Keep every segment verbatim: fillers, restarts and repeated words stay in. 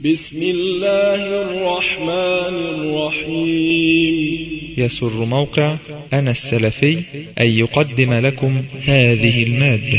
بسم الله الرحمن الرحيم. يسر موقع أنا السلفي أن يقدم لكم هذه المادة.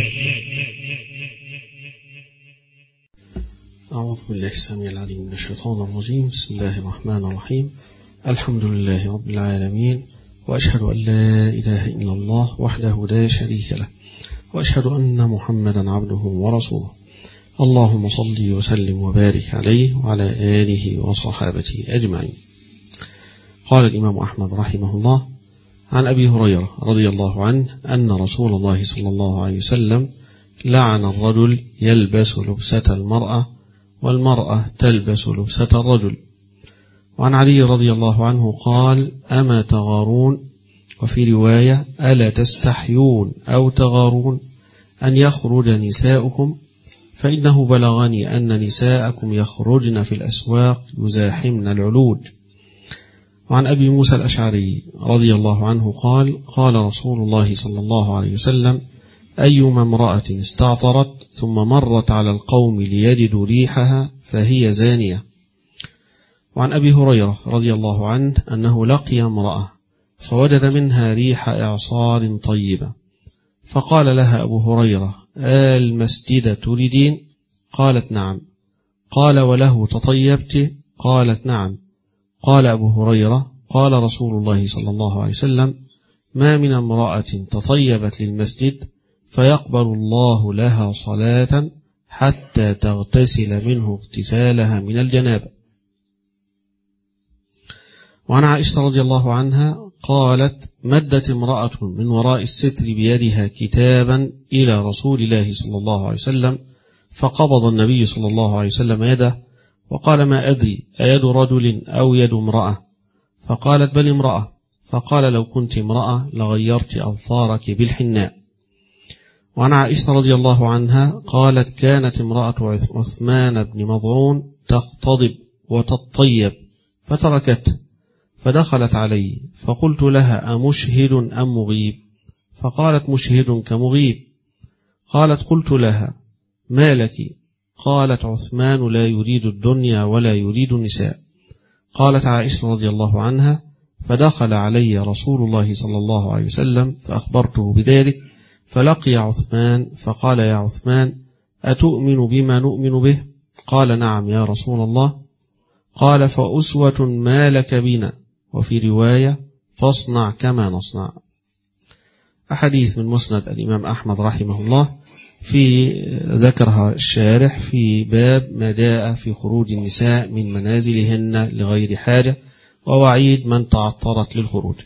أعوذ بالله السميع العليم من الشيطان الرجيم. بسم الله الرحمن الرحيم. الحمد لله رب العالمين، وأشهد أن لا إله إلا الله وحده لا شريك له، وأشهد أن محمدا عبده ورسوله. اللهم صل وسلم وبارك عليه وعلى آله وصحابته أجمعين. قال الإمام أحمد رحمه الله عن أبي هريرة رضي الله عنه أن رسول الله صلى الله عليه وسلم لعن الرجل يلبس لبسة المرأة والمرأة تلبس لبسة الرجل. وعن علي رضي الله عنه قال: أما تغارون؟ وفي رواية: ألا تستحيون أو تغارون أن يخرج نساؤكم؟ فإنه بلغني أن نساءكم يخرجن في الأسواق يزاحمن العلوج. وعن أبي موسى الأشعري رضي الله عنه قال: قال رسول الله صلى الله عليه وسلم: أيما امرأة استعطرت ثم مرت على القوم ليجدوا ريحها فهي زانية. وعن أبي هريرة رضي الله عنه أنه لقي امرأة فوجد منها ريح إعصار طيبة، فقال لها أبو هريرة: المسجد تريدين؟ قالت: نعم. قال: وله تطيبت؟ قالت: نعم. قال أبو هريرة: قال رسول الله صلى الله عليه وسلم: ما من امرأة تطيبت للمسجد فيقبل الله لها صلاة حتى تغتسل منه اغتسالها من الجنابة. وعن عائشة رضي الله عنها قالت: مدت امرأة من وراء الستر بيدها كتابا إلى رسول الله صلى الله عليه وسلم، فقبض النبي صلى الله عليه وسلم يده وقال: ما أدري أيد رجل أو يد امرأة؟ فقالت: بل امرأة. فقال: لو كنت امرأة لغيرت أظفارك بالحناء. وعن عائشة رضي الله عنها قالت: كانت امرأة عثمان بن مظعون تختضب وتطيب فتركته، فدخلت علي فقلت لها: أمشهد أم مغيب؟ فقالت: مشهد كمغيب. قالت: قلت لها: ما لك؟ قالت: عثمان لا يريد الدنيا ولا يريد النساء. قالت عائشة رضي الله عنها: فدخل علي رسول الله صلى الله عليه وسلم فأخبرته بذلك، فلقي عثمان فقال: يا عثمان، أتؤمن بما نؤمن به؟ قال: نعم يا رسول الله. قال: فأسوة ما لك بنا، وفي رواية: فاصنع كما نصنع. أحاديث من مسند الإمام أحمد رحمه الله في ذكرها الشارح في باب ما جاء في خروج النساء من منازلهن لغير حاجة ووعيد من تعطرت للخروج.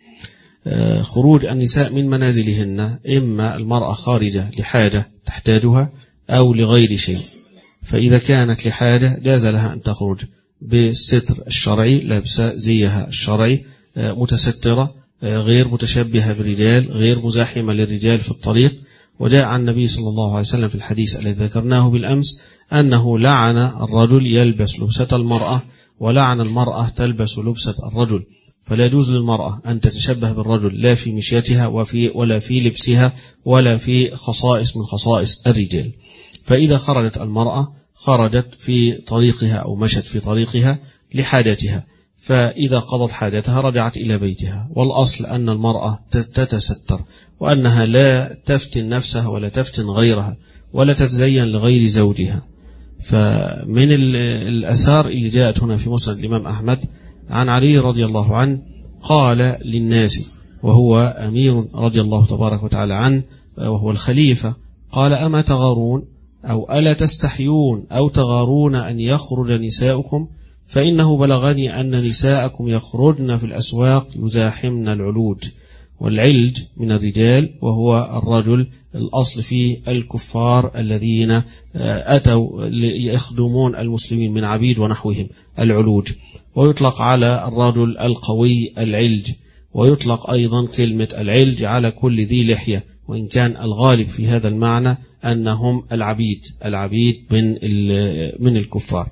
خروج النساء من منازلهن إما المرأة خارجة لحاجة تحتاجها أو لغير شيء، فإذا كانت لحاجة جاز لها أن تخرج بالستر الشرعي، لابسة زيها الشرعي، متسترة، غير متشبهة بالرجال، غير مزاحمة للرجال في الطريق. وجاء عن النبي صلى الله عليه وسلم في الحديث الذي ذكرناه بالأمس أنه لعن الرجل يلبس لبسة المرأة ولعن المرأة تلبس لبسة الرجل، فلا يجوز للمرأة أن تتشبه بالرجل لا في مشيتها وفي ولا في لبسها ولا في خصائص من خصائص الرجال. فإذا خرجت المرأة خرجت في طريقها أو مشت في طريقها لحاجتها، فإذا قضت حاجتها رجعت إلى بيتها. والأصل أن المرأة تتستر وأنها لا تفتن نفسها ولا تفتن غيرها ولا تتزين لغير زوجها. فمن الأثار اللي جاءت هنا في مسند الإمام أحمد عن علي رضي الله عنه قال للناس وهو أمير رضي الله تبارك وتعالى عنه وهو الخليفة، قال: أما تغارون أو ألا تستحيون أو تغارون أن يخرج نساؤكم؟ فإنه بلغني أن نساءكم يخرجن في الأسواق يزاحمن العلوج. والعلج من الرجال وهو الرجل، الأصل فيه الكفار الذين أتوا يخدمون المسلمين من عبيد ونحوهم، العلوج. ويطلق على الرجل القوي العلج، ويطلق أيضا كلمة العلج على كل ذي لحية، وإن كان الغالب في هذا المعنى أنهم العبيد العبيد من من الكفار.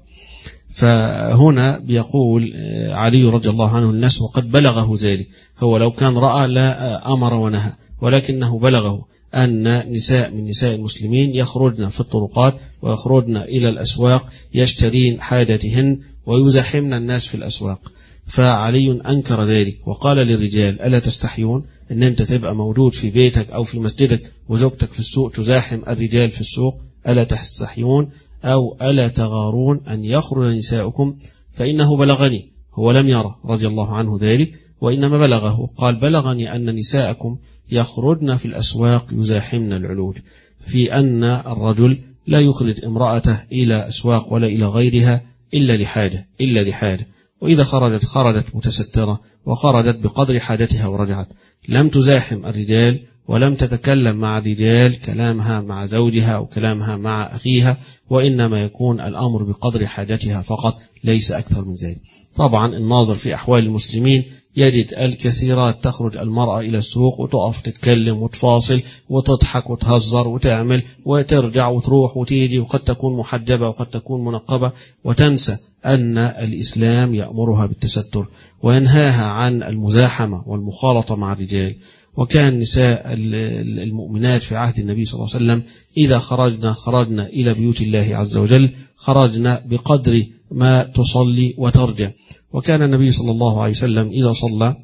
فهنا بيقول علي رضي الله عنه: الناس وقد بلغه ذلك. هو لو كان رأى لا أمر ونهى، ولكنه بلغه أن نساء من نساء المسلمين يخرجن في الطرقات ويخرجن إلى الأسواق يشترين حاجتهن ويزاحمن الناس في الأسواق. فعلي أنكر ذلك وقال للرجال: ألا تستحيون أن أنت تبقى موجود في بيتك أو في مسجدك وزوجتك في السوق تزاحم الرجال في السوق؟ ألا تستحيون أو ألا تغارون أن يخرج نساؤكم؟ فإنه بلغني، هو لم يرى رضي الله عنه ذلك، وإنما بلغه، قال: بلغني أن نساءكم يخرجن في الأسواق يزاحمن العلوج، في أن الرجل لا يخرج امرأته إلى أسواق ولا إلى غيرها إلا لحاجة إلا لحاجة وإذا خرجت خرجت متسترة وخرجت بقدر حاجتها ورجعت، لم تزاحم الرجال ولم تتكلم مع الرجال كلامها مع زوجها أو كلامها مع أخيها، وإنما يكون الأمر بقدر حاجتها فقط ليس أكثر من ذلك. طبعا الناظر في أحوال المسلمين يجد الكثيرات تخرج المرأة إلى السوق وتقف تتكلم وتفاصل وتضحك وتهزر وتعمل وترجع وتروح وتيجي، وقد تكون محجبة وقد تكون منقبة، وتنسى أن الإسلام يأمرها بالتستر وينهاها عن المزاحمة والمخالطة مع الرجال. وكان نساء المؤمنات في عهد النبي صلى الله عليه وسلم إذا خرجنا خرجنا إلى بيوت الله عز وجل خرجنا بقدر ما تصلي وترجع. وكان النبي صلى الله عليه وسلم إذا صلى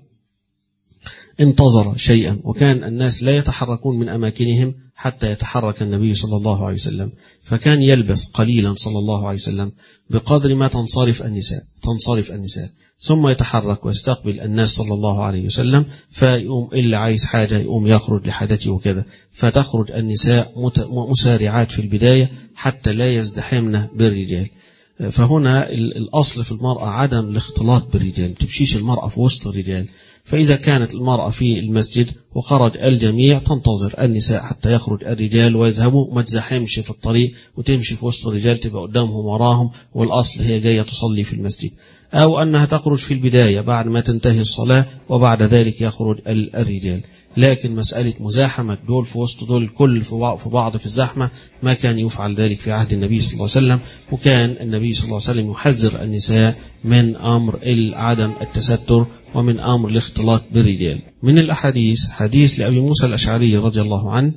انتظر شيئا، وكان الناس لا يتحركون من أماكنهم حتى يتحرك النبي صلى الله عليه وسلم، فكان يلبس قليلا صلى الله عليه وسلم بقدر ما تنصرف النساء تنصرف النساء ثم يتحرك ويستقبل الناس صلى الله عليه وسلم، فيقوم اللي عايز حاجة يقوم يخرج لحاجته وكذا، فتخرج النساء مسارعات في البداية حتى لا يزدحمن بالرجال. فهنا الأصل في المرأة عدم الاختلاط بالرجال، تمشيش المرأة في وسط الرجال. فإذا كانت المرأة في المسجد وخرج الجميع تنتظر النساء حتى يخرج الرجال ويذهبوا، ما تزحمش في الطريق وتمشي في وسط الرجال تبقى قدامهم وراهم، والأصل هي جاية تصلي في المسجد. أو أنها تخرج في البداية بعد ما تنتهي الصلاة وبعد ذلك يخرج الرجال. لكن مسألة مزاحمة دول في وسط دول كل في بعض في الزحمة ما كان يفعل ذلك في عهد النبي صلى الله عليه وسلم. وكان النبي صلى الله عليه وسلم يحذر النساء من أمر عدم التستر ومن أمر الاختلاط بالرجال. من الأحاديث حديث لأبي موسى الأشعري رضي الله عنه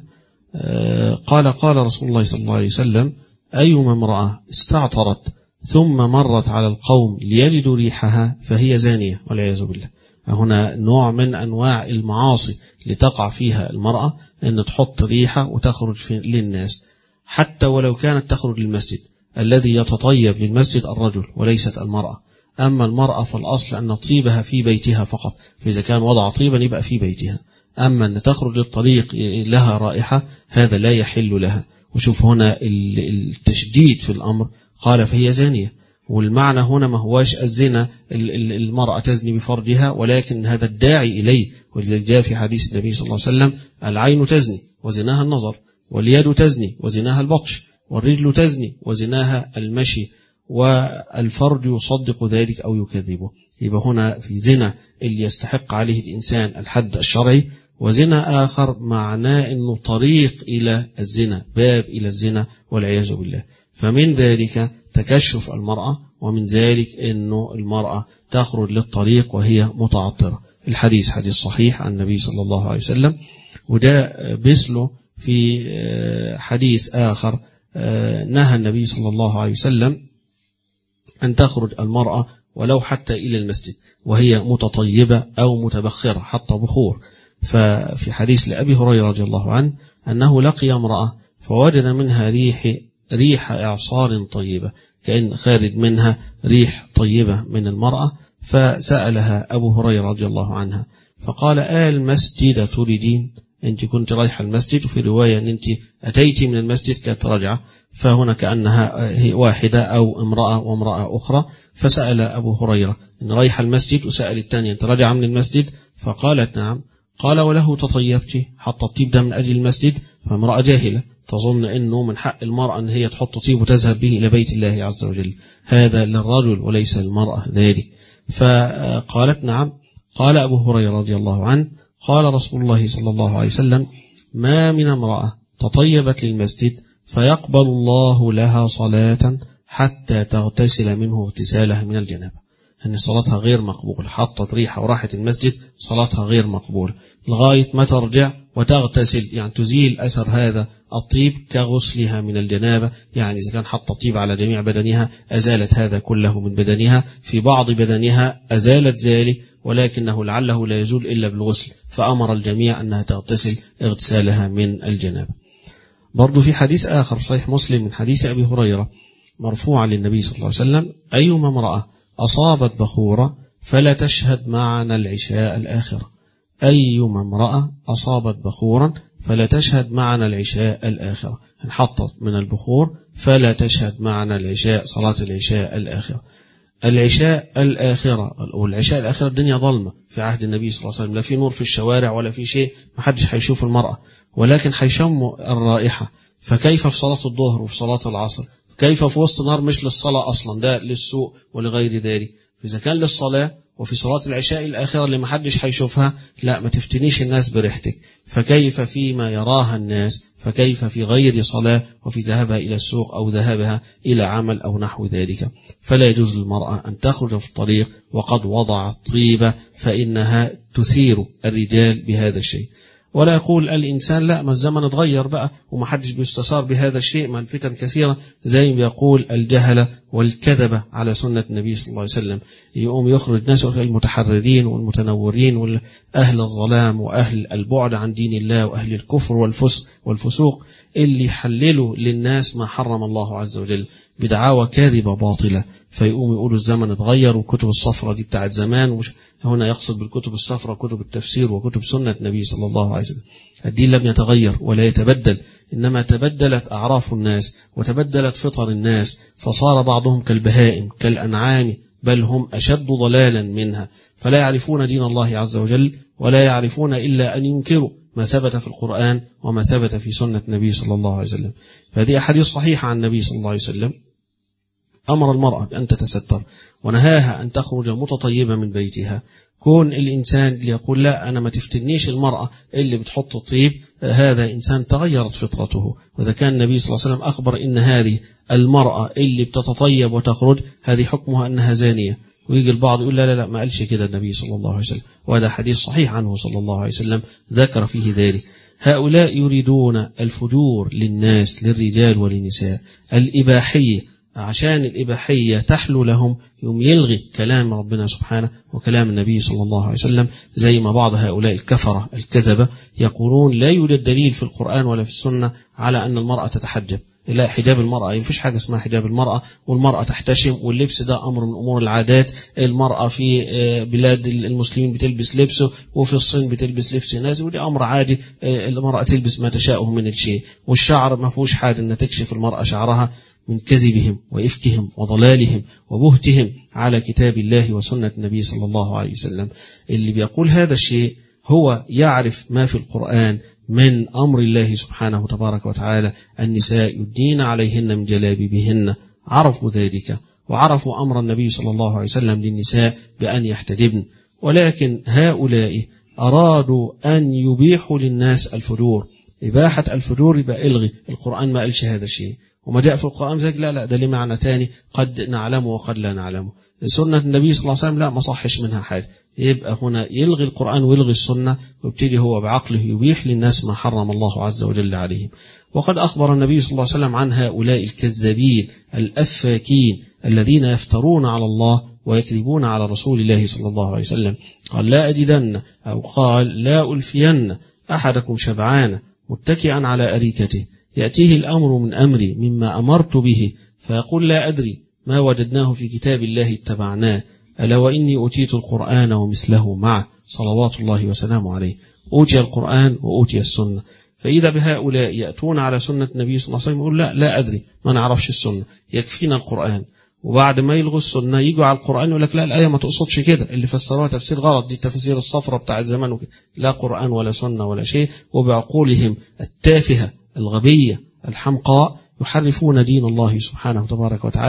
قال: قال رسول الله صلى الله عليه وسلم: أيما امرأة استعطرت ثم مرت على القوم ليجدوا ريحها فهي زانية والعياذ بالله. هنا نوع من أنواع المعاصي لتقع فيها المرأة، أن تحط ريحة وتخرج للناس، حتى ولو كانت تخرج للمسجد. الذي يتطيب للمسجد الرجل وليست المرأة. أما المرأة فالأصل أن طيبها في بيتها فقط، فإذا كان وضع طيبا يبقى في بيتها. أما أن تخرج للطريق لها رائحة هذا لا يحل لها. وشوف هنا التشديد في الأمر، قال فهي زانية. والمعنى هنا ما هواش الزنا المرأة تزني بفرجها، ولكن هذا الداعي إليه. ولذلك جاء في حديث النبي صلى الله عليه وسلم: العين تزني وزناها النظر، واليد تزني وزناها البطش، والرجل تزني وزناها المشي، والفرج يصدق ذلك أو يكذبه. يبقى هنا في زنا اللي يستحق عليه الإنسان الحد الشرعي، وزنا آخر معناه أنه طريق إلى الزنا، باب إلى الزنا والعياذ بالله. فمن ذلك تكشف المرأة، ومن ذلك أنه المرأة تخرج للطريق وهي متعطرة. الحديث حديث صحيح عن النبي صلى الله عليه وسلم. وده مثله في حديث آخر نهى النبي صلى الله عليه وسلم أن تخرج المرأة ولو حتى إلى المسجد وهي متطيبة أو متبخرة حتى بخور. ففي حديث لأبي هريرة رضي الله عنه أنه لقي امرأة فوجد منها ريح ريح إعصار طيبة، كأن خارج منها ريح طيبة من المرأة، فسألها أبو هريرة رضي الله عنها فقال: آل المسجد تريدين؟ أنت كنت رايحة المسجد، وفي رواية أن أنت أتيت من المسجد كانت راجعة، فهنا كأنها واحدة أو امرأة وامرأة أخرى. فسأل أبو هريرة أن رايحة المسجد، وسأل الثانية أنت راجعة من المسجد؟ فقالت نعم. قال: وله تطيبت؟ حط الطيب ده من أجل المسجد؟ فامرأة جاهلة تظن أنه من حق المرأة أن هي تحط طيب وتذهب به إلى بيت الله عز وجل، هذا للرجل وليس المرأة ذلك. فقالت نعم. قال أبو هريرة رضي الله عنه: قال رسول الله صلى الله عليه وسلم: ما من امرأة تطيبت للمسجد فيقبل الله لها صلاة حتى تغتسل منه اغتسالها من الجنابة. أن صلاتها غير مقبول، حطت ريحة وراحت المسجد صلاتها غير مقبول، لغاية ما ترجع وتغتسل، يعني تزيل أثر هذا الطيب كغسلها من الجنابة. يعني إذا كان حط طيب على جميع بدنها أزالت هذا كله من بدنها، في بعض بدنها أزالت ذلك ولكنه لعله لا يزول إلا بالغسل، فأمر الجميع أنها تغتسل اغتسالها من الجنابة. برضو في حديث آخر صحيح مسلم من حديث أبي هريرة مرفوعا للنبي صلى الله عليه وسلم: أيما امرأة أصابت بخورة فلا تشهد معنا العشاء الآخرة. أيما امرأة أصابت بخورا فلا تشهد معنا العشاء الآخرة، انحطت من البخور فلا تشهد معنا العشاء، صلاة العشاء الآخرة. العشاء الآخرة والعشاء الآخرة الدنيا ظلمة في عهد النبي صلى الله عليه وسلم، لا في نور في الشوارع ولا في شيء، محدش هيشوف المرأة، ولكن هيشموا الرائحة. فكيف في صلاة الظهر وفي صلاة العصر؟ كيف في وسط نار مش للصلاة أصلا، ده للسوق ولغير ذلك. فإذا كان للصلاة وفي صلاة العشاء الآخرة اللي محدش هيشوفها، لا ما تفتنيش الناس بريحتك. فكيف فيما يراها الناس، فكيف في غير صلاة وفي ذهابها إلى السوق أو ذهابها إلى عمل أو نحو ذلك. فلا يجوز للمرأة أن تخرج في الطريق وقد وضعت طيبة، فإنها تثير الرجال بهذا الشيء. ولا يقول الإنسان لا ما الزمن اتغير بقى ومحدش بيستثار بهذا الشيء، ما الفتن كثيرة، زي ما يقول الجهلة والكذبة على سنة النبي صلى الله عليه وسلم. يقوم يخرج الناس المتحررين والمتنورين وأهل الظلام وأهل البعد عن دين الله وأهل الكفر والفسق والفسوق اللي حللوا للناس ما حرم الله عز وجل بدعاوى كاذبة باطلة، فيقوم يقولوا الزمن اتغير وكتب الصفرة دي بتاعت زمان. ومش هنا يقصد بالكتب الصفرة كتب التفسير وكتب سنة النبي صلى الله عليه وسلم. الدين لم يتغير ولا يتبدل، إنما تبدلت أعراف الناس وتبدلت فطر الناس، فصار بعضهم كالبهائم كالأنعام بل هم أشد ضلالا منها، فلا يعرفون دين الله عز وجل ولا يعرفون إلا أن ينكروا ما ثبت في القرآن وما ثبت في سنة النبي صلى الله عليه وسلم. فهذه أحاديث صحيحة عن النبي صلى الله عليه وسلم أمر المرأة بأن تتستر ونهاها أن تخرج متطيبة من بيتها. كون الإنسان اللي يقول لا أنا ما تفتنيش المرأة اللي بتحط الطيب، هذا إنسان تغيرت فطرته. وإذا كان النبي صلى الله عليه وسلم أخبر إن هذه المرأة اللي بتتطيب وتخرج هذه حكمها أنها زانية، ويجي البعض يقول لا لا لا ما قالش كده النبي صلى الله عليه وسلم، وهذا حديث صحيح عنه صلى الله عليه وسلم ذكر فيه ذلك. هؤلاء يريدون الفجور للناس للرجال وللنساء، الإباحية، عشان الإباحية تحلو لهم يوم يلغي كلام ربنا سبحانه وكلام النبي صلى الله عليه وسلم، زي ما بعض هؤلاء الكفرة الكذبة يقولون لا يوجد دليل في القرآن ولا في السنة على أن المرأة تتحجب. لا، حجاب المرأة مفيش حاجة اسمها حجاب المرأة، والمرأة تحتشم، واللبس ده أمر من أمور العادات. المرأة في بلاد المسلمين بتلبس لبسه، وفي الصين بتلبس لبس ناس، ودي أمر عادي، المرأة تلبس ما تشاءه من الشيء. والشعر ما فيهوش حاجة أن تكشف المرأة شعرها من كذبهم وإفكهم وضلالهم وبهتهم على كتاب الله وسنة النبي صلى الله عليه وسلم. اللي بيقول هذا الشيء هو يعرف ما في القرآن من أمر الله سبحانه تبارك وتعالى، النساء يدين عليهن من جلابيبهن، عرفوا ذلك وعرفوا أمر النبي صلى الله عليه وسلم للنساء بأن يحتجبن. ولكن هؤلاء أرادوا أن يبيحوا للناس الفجور. إباحة الفجور يبقى إلغي، القرآن ما قالش هذا الشيء، وما جاء في القرآن ذلك لا لا ده ليه معنى تاني قد نعلمه وقد لا نعلمه. سنة النبي صلى الله عليه وسلم لا ما صحش منها حاجة، يبقى هنا يلغي القرآن ويلغي السنة، ويبتدي هو بعقله يبيح للناس ما حرم الله عز وجل عليهم. وقد أخبر النبي صلى الله عليه وسلم عن هؤلاء الكذابين الأفاكين الذين يفترون على الله ويكذبون على رسول الله صلى الله عليه وسلم. قال لا أجدن أو قال لا ألفين أحدكم شبعان متكئا على أريكته يأتيه الأمر من أمري مما أمرت به فيقول لا أدري ما وجدناه في كتاب الله اتبعناه ألا وإني أوتيت القرآن ومثله معه صلوات الله وسلامه عليه. أوتي القرآن وأوتي السنة. فإذا بهؤلاء يأتون على سنة النبي صلى الله عليه وسلم يقول لا لا أدري ما نعرفش السنة يكفينا القرآن، وبعد ما يلغوا السنة يجوا على القرآن يقول لك لا الآية ما تقصدش كده، اللي فسروها تفسير غلط، دي التفسير الصفرة بتاع الزمان وكده. لا قرآن ولا سنة ولا شيء، وبعقولهم التافهة الغبية الحمقاء يحرفون دين الله سبحانه تبارك وتعالى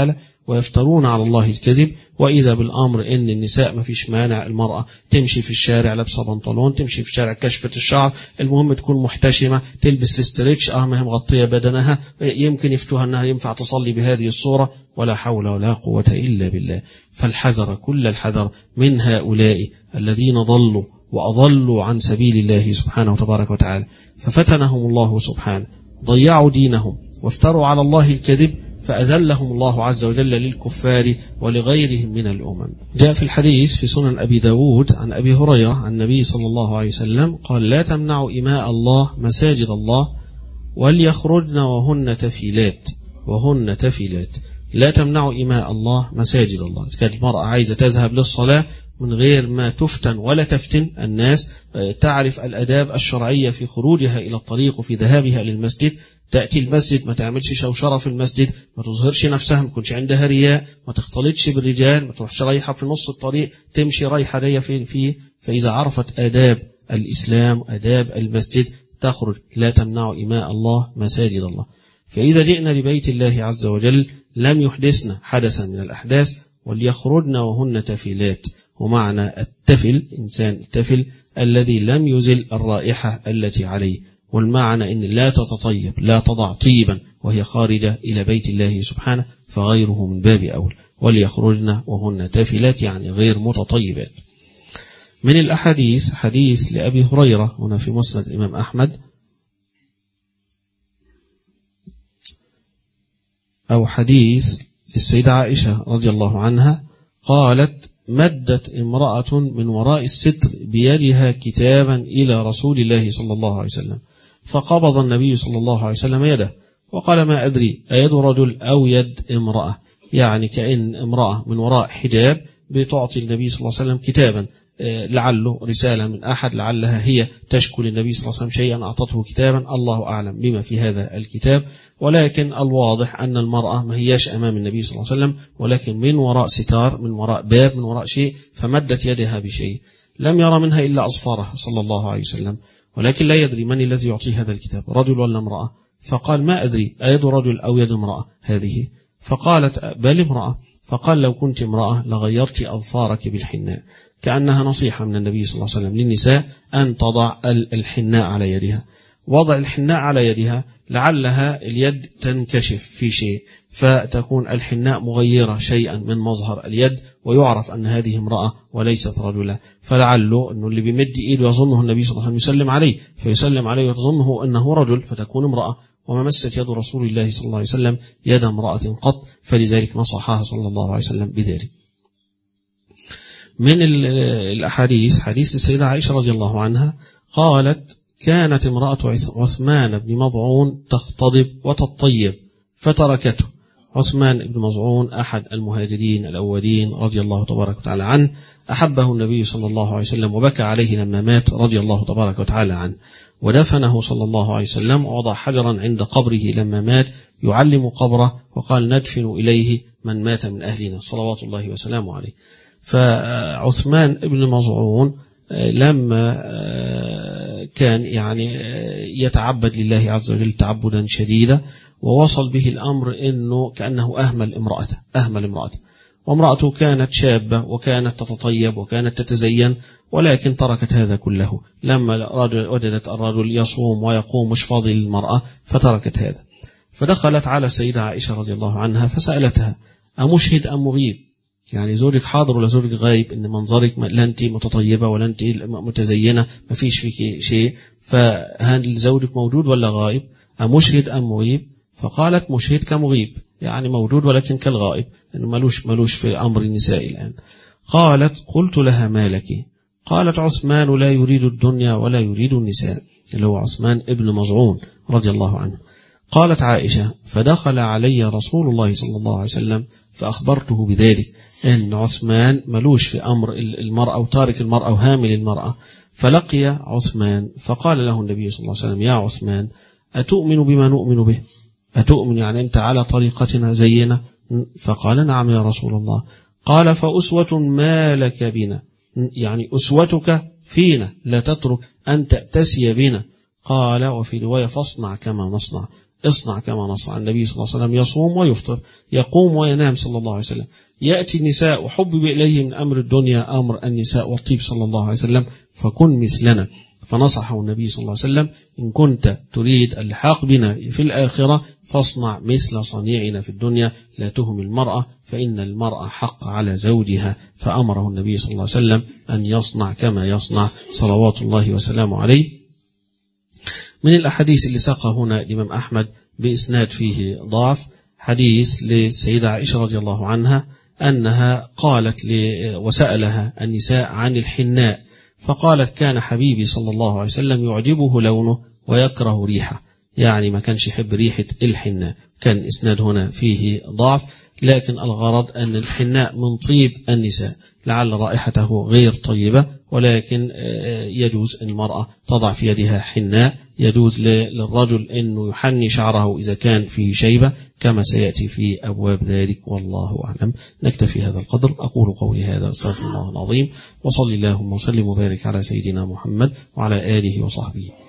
ويفترون على الله الكذب. وإذا بالأمر إن النساء ما فيش مانع المرأة تمشي في الشارع لابسة بنطلون، تمشي في الشارع كشفة الشعر، المهم تكون محتشمة، تلبس الاستريتش، اه ما هي مغطية بدنها، يمكن يفتوها أنها ينفع تصلي بهذه الصورة، ولا حول ولا قوة إلا بالله. فالحذر كل الحذر من هؤلاء الذين ضلوا وأضلوا عن سبيل الله سبحانه وتبارك وتعالى، ففتنهم الله سبحانه، ضيعوا دينهم وافتروا على الله الكذب، فأذلهم الله عز وجل للكفار ولغيرهم من الأمم. جاء في الحديث في سنن أبي داود عن أبي هريرة عن النبي صلى الله عليه وسلم قال: لا تمنعوا إماء الله مساجد الله وليخرجن وهن تفيلات. وهن تفيلات، لا تمنعوا إماء الله مساجد الله. إذا كانت المرأة عايزة تذهب للصلاة من غير ما تفتن ولا تفتن الناس، تعرف الأداب الشرعية في خروجها إلى الطريق وفي ذهابها للمسجد، تأتي المسجد، ما تعملش شوشرة في المسجد، ما تظهرش نفسها، ما تكونش عندها رياء، ما تختلطش بالرجال، ما تروحش رايحة في نص الطريق تمشي رايحة جاية فين فيه. فإذا عرفت آداب الإسلام آداب المسجد تخرج. لا تمنعوا إماء الله مساجد الله. فإذا جئنا لبيت الله عز وجل لم يحدثنا حدثا من الأحداث، وليخرجن وهن تفيلات. ومعنى التفل إنسان التفل الذي لم يزل الرائحة التي عليه، والمعنى إن لا تتطيب، لا تضع طيبا وهي خارجة إلى بيت الله سبحانه، فغيره من باب أول. وليخرجن وهن تفلات يعني غير متطيبات. من الأحاديث حديث لأبي هريرة هنا في مسند الإمام أحمد، أو حديث للسيدة عائشة رضي الله عنها قالت: مدت امرأة من وراء الستر بيدها كتابا إلى رسول الله صلى الله عليه وسلم، فقبض النبي صلى الله عليه وسلم يده وقال: ما أدري أيد رجل أو يد امرأة، يعني كأن امرأة من وراء حجاب بتعطي النبي صلى الله عليه وسلم كتابا، لعله رسالة من أحد، لعلها هي تشكو للنبي صلى الله عليه وسلم شيئا أعطته كتابا، الله أعلم بما في هذا الكتاب. ولكن الواضح أن المرأة ما هياش أمام النبي صلى الله عليه وسلم، ولكن من وراء ستار، من وراء باب، من وراء شيء، فمدت يدها بشيء. لم يرى منها إلا أظفارها صلى الله عليه وسلم، ولكن لا يدري من الذي يعطي هذا الكتاب، رجل ولا امرأة. فقال: ما أدري أيد رجل أو يد امرأة هذه؟ فقالت: بل امرأة. فقال: لو كنت امرأة لغيرت أظفارك بالحناء. كأنها نصيحة من النبي صلى الله عليه وسلم للنساء أن تضع الحناء على يدها. وضع الحناء على يدها لعلها اليد تنكشف في شيء، فتكون الحناء مغيرة شيئا من مظهر اليد، ويعرف أن هذه امرأة وليست رجلا. فلعله أنه اللي بيمد إيده يظنه النبي صلى الله عليه وسلم يسلم عليه، فيسلم عليه وتظنه أنه رجل فتكون امرأة. وما مست يد رسول الله صلى الله عليه وسلم يد امرأة قط، فلذلك نصحها صلى الله عليه وسلم بذلك. من الأحاديث حديث السيدة عائشة رضي الله عنها قالت: كانت امرأة عثمان بن مظعون تختضب وتطيب فتركته. عثمان بن مظعون أحد المهاجرين الأولين رضي الله تبارك وتعالى عنه، أحبه النبي صلى الله عليه وسلم وبكى عليه لما مات رضي الله تبارك وتعالى عنه، ودفنه صلى الله عليه وسلم ووضع حجرا عند قبره لما مات يعلم قبره، وقال: ندفن إليه من مات من أهلنا صلوات الله وسلامه عليه. فعثمان بن مظعون لما كان يعني يتعبد لله عز وجل تعبدا شديدا، ووصل به الأمر أنه كأنه أهمل امرأته أهمل امرأته وامرأته كانت شابة وكانت تتطيب وكانت تتزين، ولكن تركت هذا كله لما وجدت الرجل يصوم ويقوم مش فاضي للمرأة، فتركت هذا. فدخلت على السيدة عائشة رضي الله عنها فسألتها: أمشهد أم مغيب؟ يعني زوجك حاضر ولا زوجك غايب؟ إن منظرك لا أنت متطيبة ولا أنت متزينة، ما فيش فيك شيء، فهل زوجك موجود ولا غائب؟ أمشهد أم مغيب؟ فقالت: مشهد كمغيب، يعني موجود ولكن كالغائب، إنه ملوش ملوش في أمر النساء الآن. قالت: قلت لها: ما لك؟ قالت: عثمان لا يريد الدنيا ولا يريد النساء، اللي هو عثمان ابن مظعون رضي الله عنه. قالت عائشة: فدخل علي رسول الله صلى الله عليه وسلم فأخبرته بذلك، أن عثمان ملوش في أمر المرأة وتارك المرأة وهامل المرأة. فلقي عثمان فقال له النبي صلى الله عليه وسلم: يا عثمان، أتؤمن بما نؤمن به؟ أتؤمن يعني أنت على طريقتنا زينا؟ فقال: نعم يا رسول الله. قال: فأسوة ما لك بنا، يعني أسوتك فينا، لا تترك أن تأتسي بنا. قال: وفي رواية: فاصنع كما نصنع، اصنع كما نصنع. النبي صلى الله عليه وسلم يصوم ويفطر، يقوم وينام صلى الله عليه وسلم. يأتي النساء وحبب إليه من أمر الدنيا أمر النساء والطيب صلى الله عليه وسلم، فكن مثلنا. فنصحه النبي صلى الله عليه وسلم: إن كنت تريد اللحاق بنا في الآخرة فاصنع مثل صنيعنا في الدنيا، لا تهم المرأة فإن المرأة حق على زوجها. فأمره النبي صلى الله عليه وسلم أن يصنع كما يصنع صلوات الله وسلامه عليه. من الأحاديث اللي ساقها هنا الإمام أحمد بإسناد فيه ضعف، حديث للسيدة عائشة رضي الله عنها أنها قالت وسألها النساء عن الحناء، فقالت: كان حبيبي صلى الله عليه وسلم يعجبه لونه ويكره ريحه، يعني ما كانش يحب ريحة الحناء. كان الإسناد هنا فيه ضعف، لكن الغرض أن الحناء من طيب النساء، لعل رائحته غير طيبة، ولكن يجوز أن المرأة تضع في يدها حناء، يجوز للرجل أنه يحني شعره إذا كان فيه شيبة كما سيأتي في أبواب ذلك، والله أعلم. نكتفي هذا القدر. أقول قولي هذا، أستغفر الله العظيم، وصلي اللهم وسلم وبارك على سيدنا محمد وعلى آله وصحبه.